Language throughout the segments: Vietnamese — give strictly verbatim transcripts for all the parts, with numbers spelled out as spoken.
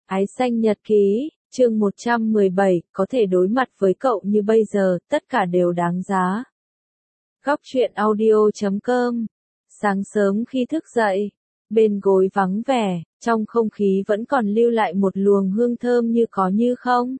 Ái xanh nhật ký, chương một trăm mười bảy, có thể đối mặt với cậu như bây giờ, tất cả đều đáng giá. Góc truyện audio chấm com. Sáng sớm khi thức dậy, bên gối vắng vẻ, trong không khí vẫn còn lưu lại một luồng hương thơm như có như không.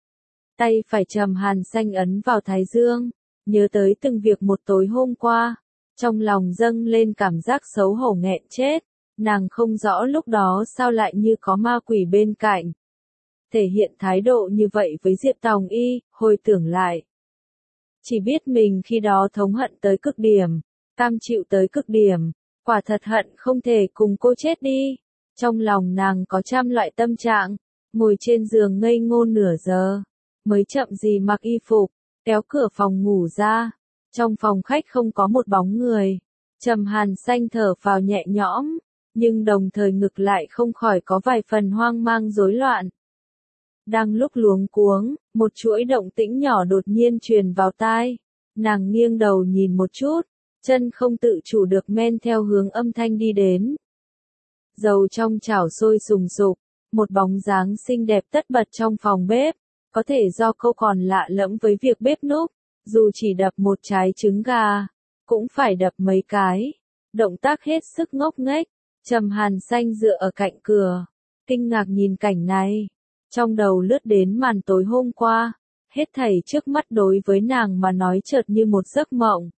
Tay phải Trầm Hàn Xanh ấn vào thái dương, nhớ tới từng việc một tối hôm qua, trong lòng dâng lên cảm giác xấu hổ nghẹn chết. Nàng không rõ lúc đó sao lại như có ma quỷ bên cạnh. Thể hiện thái độ như vậy với Diệp Tòng Y, hồi tưởng lại. Chỉ biết mình khi đó thống hận tới cực điểm, cam chịu tới cực điểm, quả thật hận không thể cùng cô chết đi. Trong lòng nàng có trăm loại tâm trạng, ngồi trên giường ngây ngô nửa giờ, mới chậm gì mặc y phục, kéo cửa phòng ngủ ra. Trong phòng khách không có một bóng người, Trầm Hàn Xanh thở phào nhẹ nhõm. Nhưng đồng thời ngực lại không khỏi có vài phần hoang mang rối loạn. Đang lúc luống cuống, một chuỗi động tĩnh nhỏ đột nhiên truyền vào tai. Nàng nghiêng đầu nhìn một chút, chân không tự chủ được men theo hướng âm thanh đi đến. Dầu trong chảo sôi sùng sục, một bóng dáng xinh đẹp tất bật trong phòng bếp. Có thể do cô còn lạ lẫm với việc bếp núc, dù chỉ đập một trái trứng gà, cũng phải đập mấy cái. Động tác hết sức ngốc nghếch. Trầm Hàn Xanh dựa ở cạnh cửa, kinh ngạc nhìn cảnh này, trong đầu lướt đến màn tối hôm qua, hết thảy trước mắt đối với nàng mà nói chợt như một giấc mộng.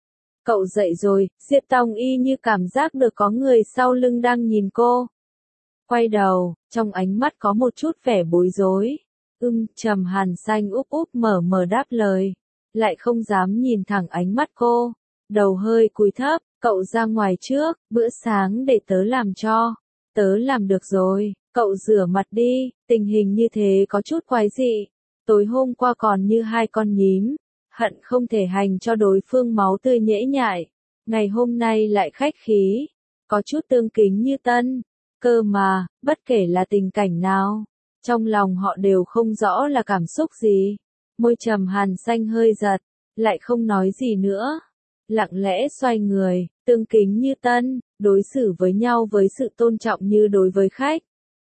Cậu dậy rồi, Diệp Tòng Y như cảm giác được có người sau lưng đang nhìn cô. Quay đầu, trong ánh mắt có một chút vẻ bối rối. Ưm, Trầm Hàn Xanh úp úp mở mở đáp lời, lại không dám nhìn thẳng ánh mắt cô, đầu hơi cúi thấp. Cậu ra ngoài trước, bữa sáng để tớ làm cho. Tớ làm được rồi, cậu rửa mặt đi, tình hình như thế có chút quái dị. Tối hôm qua còn như hai con nhím, hận không thể hành cho đối phương máu tươi nhễ nhại. Ngày hôm nay lại khách khí, có chút tương kính như tân. Cơ mà, bất kể là tình cảnh nào, trong lòng họ đều không rõ là cảm xúc gì. Môi Trầm Hàn Xanh hơi giật, lại không nói gì nữa. Lặng lẽ xoay người, tương kính như tân, đối xử với nhau với sự tôn trọng như đối với khách.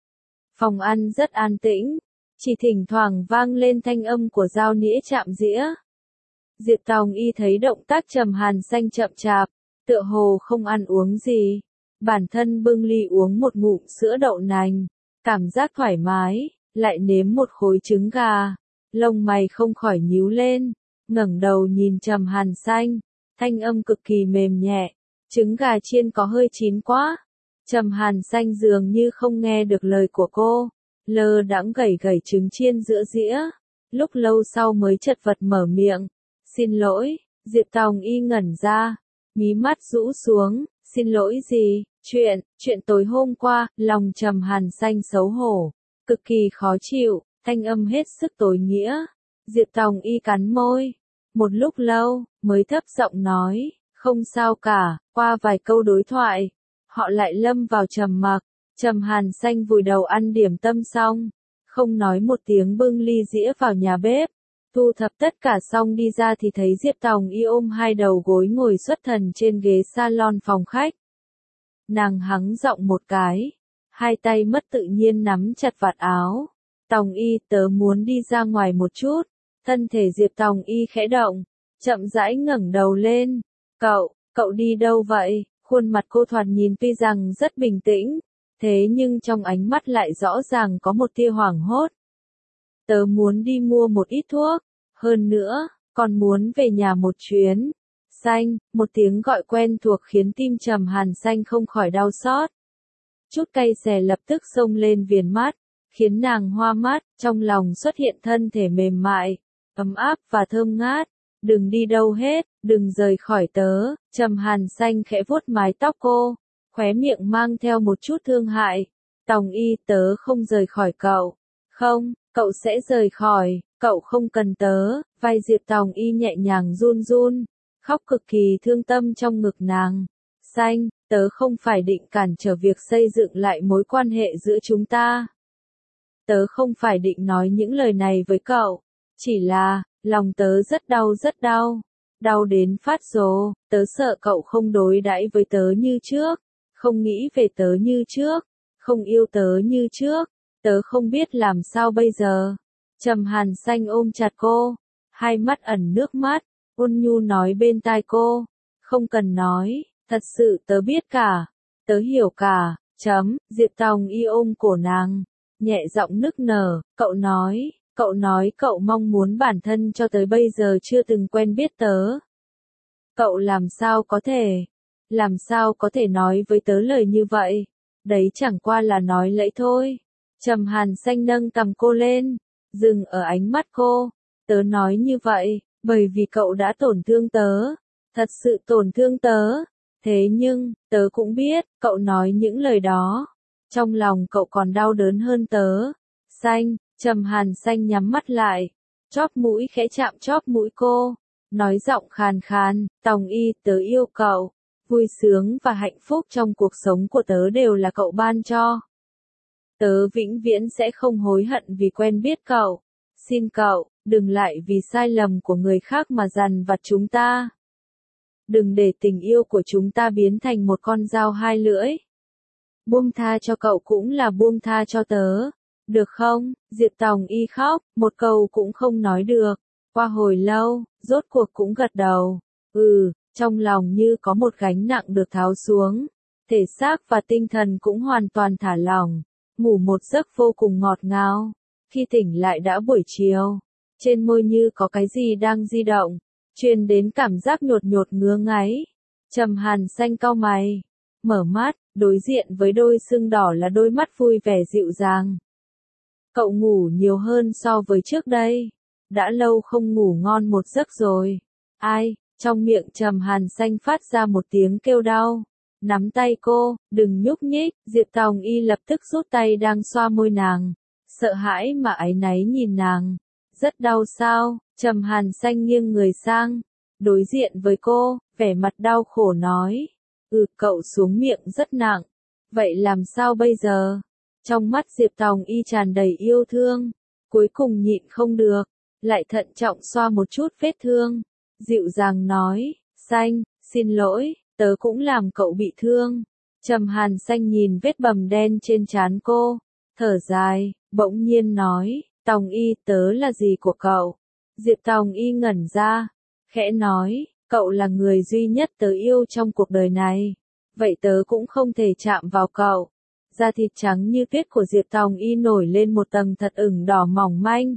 Phòng ăn rất an tĩnh, chỉ thỉnh thoảng vang lên thanh âm của dao nĩa chạm dĩa. Diệp Tòng Y thấy động tác Trầm Hàn Xanh chậm chạp, tựa hồ không ăn uống gì. Bản thân bưng ly uống một ngụm sữa đậu nành, cảm giác thoải mái, lại nếm một khối trứng gà. Lông mày không khỏi nhíu lên, ngẩng đầu nhìn Trầm Hàn Xanh. Thanh âm cực kỳ mềm nhẹ, trứng gà chiên có hơi chín quá. Trầm Hàn Xanh dường như không nghe được lời của cô, lơ đãng gẩy gẩy trứng chiên giữa dĩa, lúc lâu sau mới chật vật mở miệng. Xin lỗi, Diệp Tòng Y ngẩn ra, mí mắt rũ xuống, xin lỗi gì, chuyện, chuyện tối hôm qua, lòng Trầm Hàn Xanh xấu hổ, cực kỳ khó chịu, thanh âm hết sức tối nghĩa. Diệp Tòng Y cắn môi. Một lúc lâu, mới thấp giọng nói, không sao cả. Qua vài câu đối thoại, họ lại lâm vào trầm mặc. Trầm Hàn Xanh vùi đầu ăn điểm tâm xong, không nói một tiếng bưng ly dĩa vào nhà bếp. Thu thập tất cả xong đi ra thì thấy Diệp Tòng Y ôm hai đầu gối ngồi xuất thần trên ghế salon phòng khách. Nàng hắng giọng một cái, hai tay mất tự nhiên nắm chặt vạt áo. Tòng Y, tớ muốn đi ra ngoài một chút. Thân thể Diệp Tòng Y khẽ động, chậm rãi ngẩng đầu lên. Cậu, cậu đi đâu vậy? Khuôn mặt cô thoạt nhìn tuy rằng rất bình tĩnh, thế nhưng trong ánh mắt lại rõ ràng có một tia hoảng hốt. Tớ muốn đi mua một ít thuốc, hơn nữa, còn muốn về nhà một chuyến. Xanh, một tiếng gọi quen thuộc khiến tim Trầm Hàn Xanh không khỏi đau xót. Chút cay xè lập tức xông lên viền mắt, khiến nàng hoa mắt, trong lòng xuất hiện thân thể mềm mại, ấm áp và thơm ngát. Đừng đi đâu hết, đừng rời khỏi tớ. Trầm Hàn Xanh khẽ vuốt mái tóc cô, khóe miệng mang theo một chút thương hại. Tòng Y, tớ không rời khỏi cậu. Không, cậu sẽ rời khỏi, cậu không cần tớ. Vai Diệp Tòng Y nhẹ nhàng run run, khóc cực kỳ thương tâm trong ngực nàng. Xanh, tớ không phải định cản trở việc xây dựng lại mối quan hệ giữa chúng ta. Tớ không phải định nói những lời này với cậu, chỉ là, lòng tớ rất đau rất đau, đau đến phát rồ. Tớ sợ cậu không đối đãi với tớ như trước, không nghĩ về tớ như trước, không yêu tớ như trước. tớ không biết làm sao bây giờ. Trầm Hàn Xanh ôm chặt cô, hai mắt ẩn nước mắt, ôn nhu nói bên tai cô, không cần nói, thật sự tớ biết cả, tớ hiểu cả, chấm, Diệp Tòng Y ôm cổ nàng, nhẹ giọng nức nở, cậu nói, cậu nói cậu mong muốn bản thân cho tới bây giờ chưa từng quen biết tớ. Cậu làm sao có thể, làm sao có thể nói với tớ lời như vậy, đấy chẳng qua là nói lẫy thôi. Trầm Hàn Xanh nâng cằm cô lên, dừng ở ánh mắt cô, tớ nói như vậy, bởi vì cậu đã tổn thương tớ, thật sự tổn thương tớ, thế nhưng, tớ cũng biết, cậu nói những lời đó, trong lòng cậu còn đau đớn hơn tớ. Xanh, Trầm Hàn Xanh nhắm mắt lại, chóp mũi khẽ chạm chóp mũi cô, nói giọng khàn khàn, Tòng Y, tớ yêu cậu, vui sướng và hạnh phúc trong cuộc sống của tớ đều là cậu ban cho. Tớ vĩnh viễn sẽ không hối hận vì quen biết cậu. Xin cậu, đừng lại vì sai lầm của người khác mà dằn vặt chúng ta. Đừng để tình yêu của chúng ta biến thành một con dao hai lưỡi. Buông tha cho cậu cũng là buông tha cho tớ. Được không? Diệp Tòng Y khóc, một câu cũng không nói được. Qua hồi lâu, rốt cuộc cũng gật đầu. Ừ, trong lòng như có một gánh nặng được tháo xuống. Thể xác và tinh thần cũng hoàn toàn thả lỏng. Ngủ một giấc vô cùng ngọt ngào. Khi tỉnh lại đã buổi chiều. Trên môi như có cái gì đang di động. Truyền đến cảm giác nhột nhột ngứa ngáy. Trầm Hàn Xanh cau mày. Mở mắt, đối diện với đôi sưng đỏ là đôi mắt vui vẻ dịu dàng. Cậu ngủ nhiều hơn so với trước đây. Đã lâu không ngủ ngon một giấc rồi. Ai, trong miệng Trầm Hàn Xanh phát ra một tiếng kêu đau. Nắm tay cô, đừng nhúc nhích, Diệp Tòng Y lập tức rút tay đang xoa môi nàng. Sợ hãi mà áy náy nhìn nàng. Rất đau sao? Trầm Hàn Xanh nghiêng người sang, đối diện với cô, vẻ mặt đau khổ nói. Ừ, cậu xuống miệng rất nặng. Vậy làm sao bây giờ? Trong mắt Diệp Tòng Y tràn đầy yêu thương. Cuối cùng nhịn không được, lại thận trọng xoa một chút vết thương. Dịu dàng nói, Xanh, xin lỗi, tớ cũng làm cậu bị thương. Trầm Hàn Xanh nhìn vết bầm đen trên trán cô, thở dài, bỗng nhiên nói, Tòng Y, tớ là gì của cậu? Diệp Tòng Y ngẩn ra, khẽ nói, cậu là người duy nhất tớ yêu trong cuộc đời này. Vậy tớ cũng không thể chạm vào cậu. Da thịt trắng như tuyết của Diệp Tòng Y nổi lên một tầng thật ửng đỏ mỏng manh.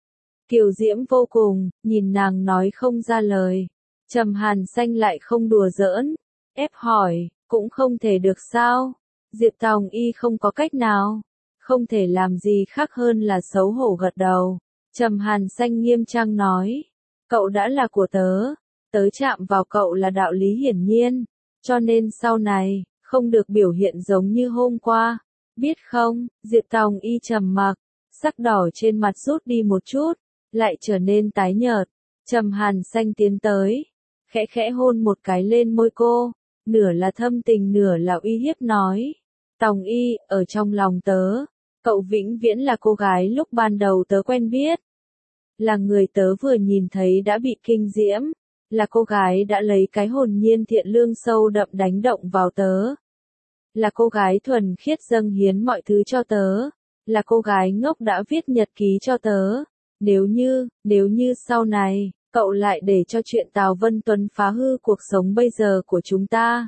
Kiều diễm vô cùng, nhìn nàng nói không ra lời. Trầm Hàn Xanh lại không đùa giỡn, ép hỏi, cũng không thể được sao? Diệp Tòng Y không có cách nào, không thể làm gì khác hơn là xấu hổ gật đầu. Trầm Hàn Xanh nghiêm trang nói, cậu đã là của tớ, tớ chạm vào cậu là đạo lý hiển nhiên, cho nên sau này, không được biểu hiện giống như hôm qua, biết không? Diệp Tòng Y trầm mặc, sắc đỏ trên mặt rút đi một chút, lại trở nên tái nhợt. Trầm Hàn Xanh tiến tới, khẽ khẽ hôn một cái lên môi cô, nửa là thâm tình nửa là uy hiếp nói, Tòng Y, ở trong lòng tớ, cậu vĩnh viễn là cô gái lúc ban đầu tớ quen biết. Là người tớ vừa nhìn thấy đã bị kinh diễm, là cô gái đã lấy cái hồn nhiên thiện lương sâu đậm đánh động vào tớ. Là cô gái thuần khiết dâng hiến mọi thứ cho tớ, là cô gái ngốc đã viết nhật ký cho tớ. Nếu như, nếu như sau này, cậu lại để cho chuyện Tào Vân Tuấn phá hư cuộc sống bây giờ của chúng ta,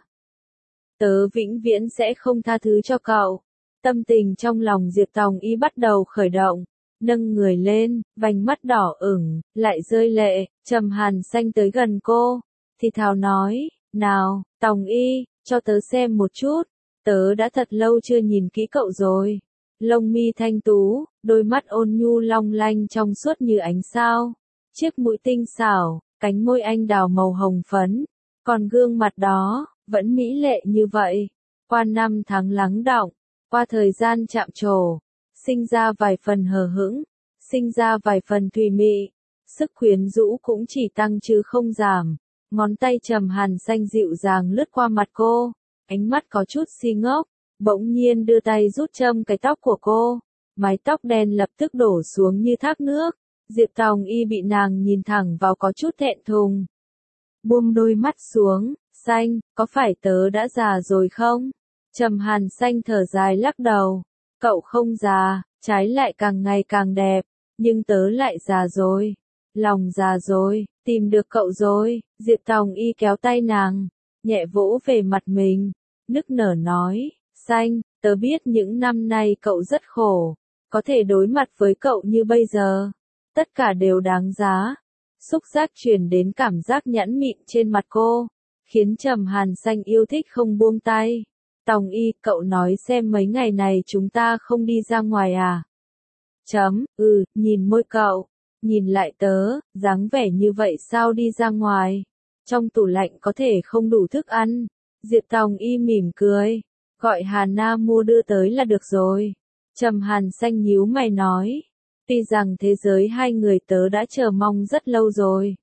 tớ vĩnh viễn sẽ không tha thứ cho cậu. Tâm tình trong lòng Diệp Tòng Y bắt đầu khởi động, nâng người lên, vành mắt đỏ ửng, lại rơi lệ. Trầm Hàn Xanh tới gần cô, thì thào nói, nào, Tòng Y, cho tớ xem một chút, tớ đã thật lâu chưa nhìn kỹ cậu rồi. Lông mi thanh tú, đôi mắt ôn nhu long lanh trong suốt như ánh sao, chiếc mũi tinh xảo, cánh môi anh đào màu hồng phấn, còn gương mặt đó, vẫn mỹ lệ như vậy. Qua năm tháng lắng đọng, qua thời gian chạm trổ, sinh ra vài phần hờ hững, sinh ra vài phần thùy mị, sức quyến rũ cũng chỉ tăng chứ không giảm. Ngón tay Trầm Hàn Xanh dịu dàng lướt qua mặt cô, ánh mắt có chút si ngốc, bỗng nhiên đưa tay rút châm cái tóc của cô, mái tóc đen lập tức đổ xuống như thác nước. Diệp Tòng Y bị nàng nhìn thẳng vào có chút thẹn thùng, buông đôi mắt xuống. Xanh, có phải tớ đã già rồi không? Trầm Hàn Xanh thở dài lắc đầu, cậu không già, trái lại càng ngày càng đẹp, nhưng tớ lại già rồi, lòng già rồi, tìm được cậu rồi, Diệp Tòng Y kéo tay nàng, nhẹ vỗ về mặt mình, nức nở nói, Xanh, tớ biết những năm nay cậu rất khổ, có thể đối mặt với cậu như bây giờ, tất cả đều đáng giá. Xúc giác truyền đến cảm giác nhẵn mịn trên mặt cô, khiến Trầm Hàn Xanh yêu thích không buông tay. Tòng Y, cậu nói xem mấy ngày này chúng ta không đi ra ngoài à? Chấm, ừ, nhìn môi cậu, nhìn lại tớ, dáng vẻ như vậy sao đi ra ngoài? Trong tủ lạnh có thể không đủ thức ăn. Diệp Tòng Y mỉm cười, gọi Hà Na mua đưa tới là được rồi. Trầm Hàn Xanh nhíu mày nói, tuy rằng thế giới hai người tớ đã chờ mong rất lâu rồi.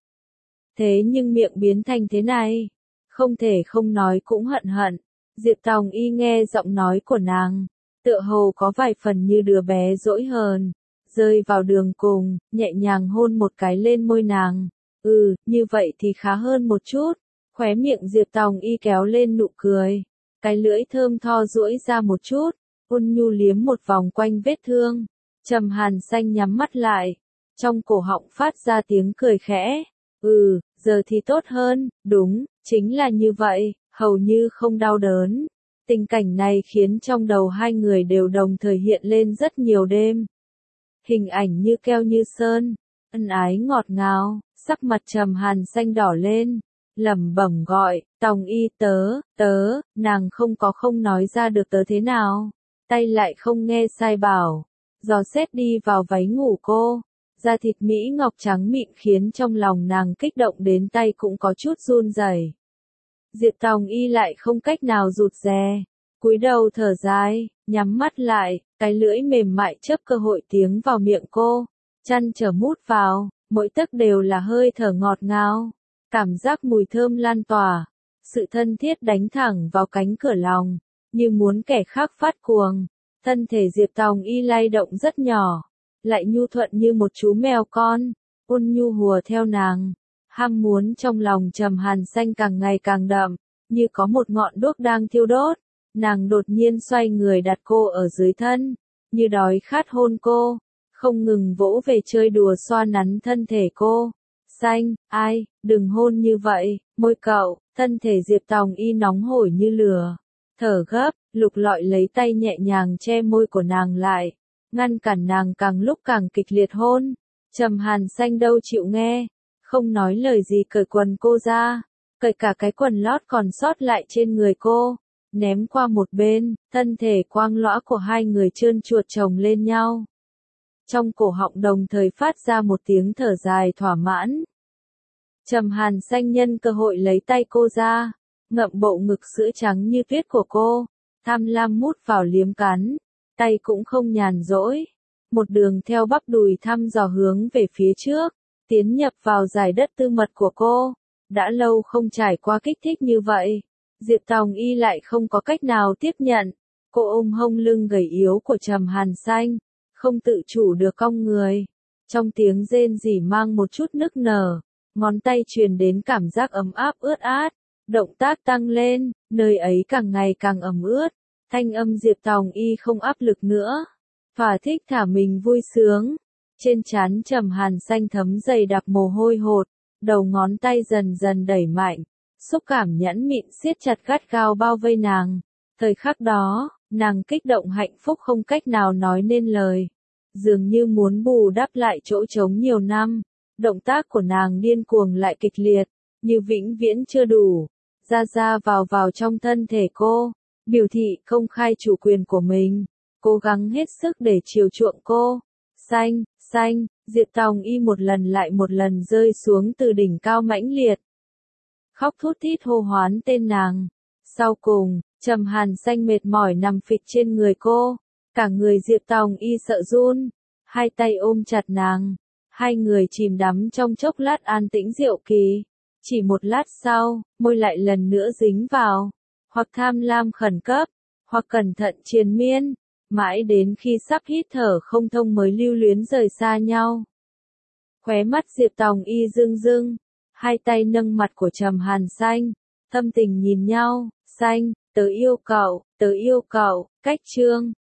Thế nhưng miệng biến thành thế này, không thể không nói cũng hận hận. Diệp Tòng Y nghe giọng nói của nàng, tựa hồ có vài phần như đứa bé dỗi hờn, rơi vào đường cùng, nhẹ nhàng hôn một cái lên môi nàng. Ừ, như vậy thì khá hơn một chút. Khóe miệng Diệp Tòng Y kéo lên nụ cười, cái lưỡi thơm tho duỗi ra một chút, ôn nhu liếm một vòng quanh vết thương. Trầm Hàn Xanh nhắm mắt lại, trong cổ họng phát ra tiếng cười khẽ. Ừ, giờ thì tốt hơn, đúng, chính là như vậy, hầu như không đau đớn. Tình cảnh này khiến trong đầu hai người đều đồng thời hiện lên rất nhiều đêm. Hình ảnh như keo như sơn, ân ái ngọt ngào, sắc mặt Trầm Hàn Xanh đỏ lên, lẩm bẩm gọi, Tòng Y tớ, tớ, nàng không có không nói ra được tớ thế nào, tay lại không nghe sai bảo, dò xét đi vào váy ngủ cô, da thịt mỹ ngọc trắng mịn khiến trong lòng nàng kích động đến tay cũng có chút run rẩy. Diệp Tòng Y lại không cách nào rụt rè, cúi đầu thở dài, nhắm mắt lại, cái lưỡi mềm mại chớp cơ hội tiến vào miệng cô, chăn trở mút vào, mỗi tấc đều là hơi thở ngọt ngào, cảm giác mùi thơm lan tỏa, sự thân thiết đánh thẳng vào cánh cửa lòng, như muốn kẻ khác phát cuồng. Thân thể Diệp Tòng Y lay động rất nhỏ, lại nhu thuận như một chú mèo con, ôn nhu hùa theo nàng. Ham muốn trong lòng Trầm Hàn Xanh càng ngày càng đậm, như có một ngọn đuốc đang thiêu đốt. Nàng đột nhiên xoay người đặt cô ở dưới thân, như đói khát hôn cô, không ngừng vỗ về chơi đùa xoa nắn thân thể cô. Xanh, ai, đừng hôn như vậy, môi cậu, thân thể Diệp Tòng Y nóng hổi như lửa. Thở gấp, lục lọi lấy tay nhẹ nhàng che môi của nàng lại, ngăn cản nàng càng lúc càng kịch liệt hôn. Trầm Hàn Xanh đâu chịu nghe, không nói lời gì cởi quần cô ra, cởi cả cái quần lót còn sót lại trên người cô, ném qua một bên, thân thể quang lõa của hai người trơn chuột chồng lên nhau. Trong cổ họng đồng thời phát ra một tiếng thở dài thỏa mãn. Trầm Hàn Xanh nhân cơ hội lấy tay cô ra, ngậm bộ ngực sữa trắng như tuyết của cô, tham lam mút vào liếm cắn, tay cũng không nhàn rỗi, một đường theo bắp đùi thăm dò hướng về phía trước, tiến nhập vào dải đất tư mật của cô. Đã lâu không trải qua kích thích như vậy, Diệp Tòng Y lại không có cách nào tiếp nhận. Cô ôm hông lưng gầy yếu của Trầm Hàn Xanh, không tự chủ được cong người, trong tiếng rên rỉ mang một chút nức nở, ngón tay truyền đến cảm giác ấm áp ướt át, động tác tăng lên, nơi ấy càng ngày càng ẩm ướt, thanh âm Diệp Tòng Y không áp lực nữa, thỏa thích thả mình vui sướng. Trên trán Trầm Hàn Xanh thấm dày đặc mồ hôi hột, đầu ngón tay dần dần đẩy mạnh, xúc cảm nhẵn mịn siết chặt gắt gao bao vây nàng. Thời khắc đó, nàng kích động hạnh phúc không cách nào nói nên lời, dường như muốn bù đắp lại chỗ trống nhiều năm. Động tác của nàng điên cuồng lại kịch liệt, như vĩnh viễn chưa đủ, ra ra vào vào trong thân thể cô, biểu thị công khai chủ quyền của mình, cố gắng hết sức để chiều chuộng cô. Xanh, xanh, Diệp Tòng Y một lần lại một lần rơi xuống từ đỉnh cao mãnh liệt, khóc thút thít hô hoán tên nàng. Sau cùng, Trầm Hàn Xanh mệt mỏi nằm phịch trên người cô, cả người Diệp Tòng Y sợ run, hai tay ôm chặt nàng, hai người chìm đắm trong chốc lát an tĩnh diệu kỳ. Chỉ một lát sau, môi lại lần nữa dính vào, hoặc tham lam khẩn cấp, hoặc cẩn thận triền miên, mãi đến khi sắp hít thở không thông mới lưu luyến rời xa nhau. Khóe mắt Diệp Tòng Y rưng rưng, hai tay nâng mặt của Trầm Hàn Xanh, thâm tình nhìn nhau. Xanh, tớ yêu cậu, tớ yêu cậu, cách chương.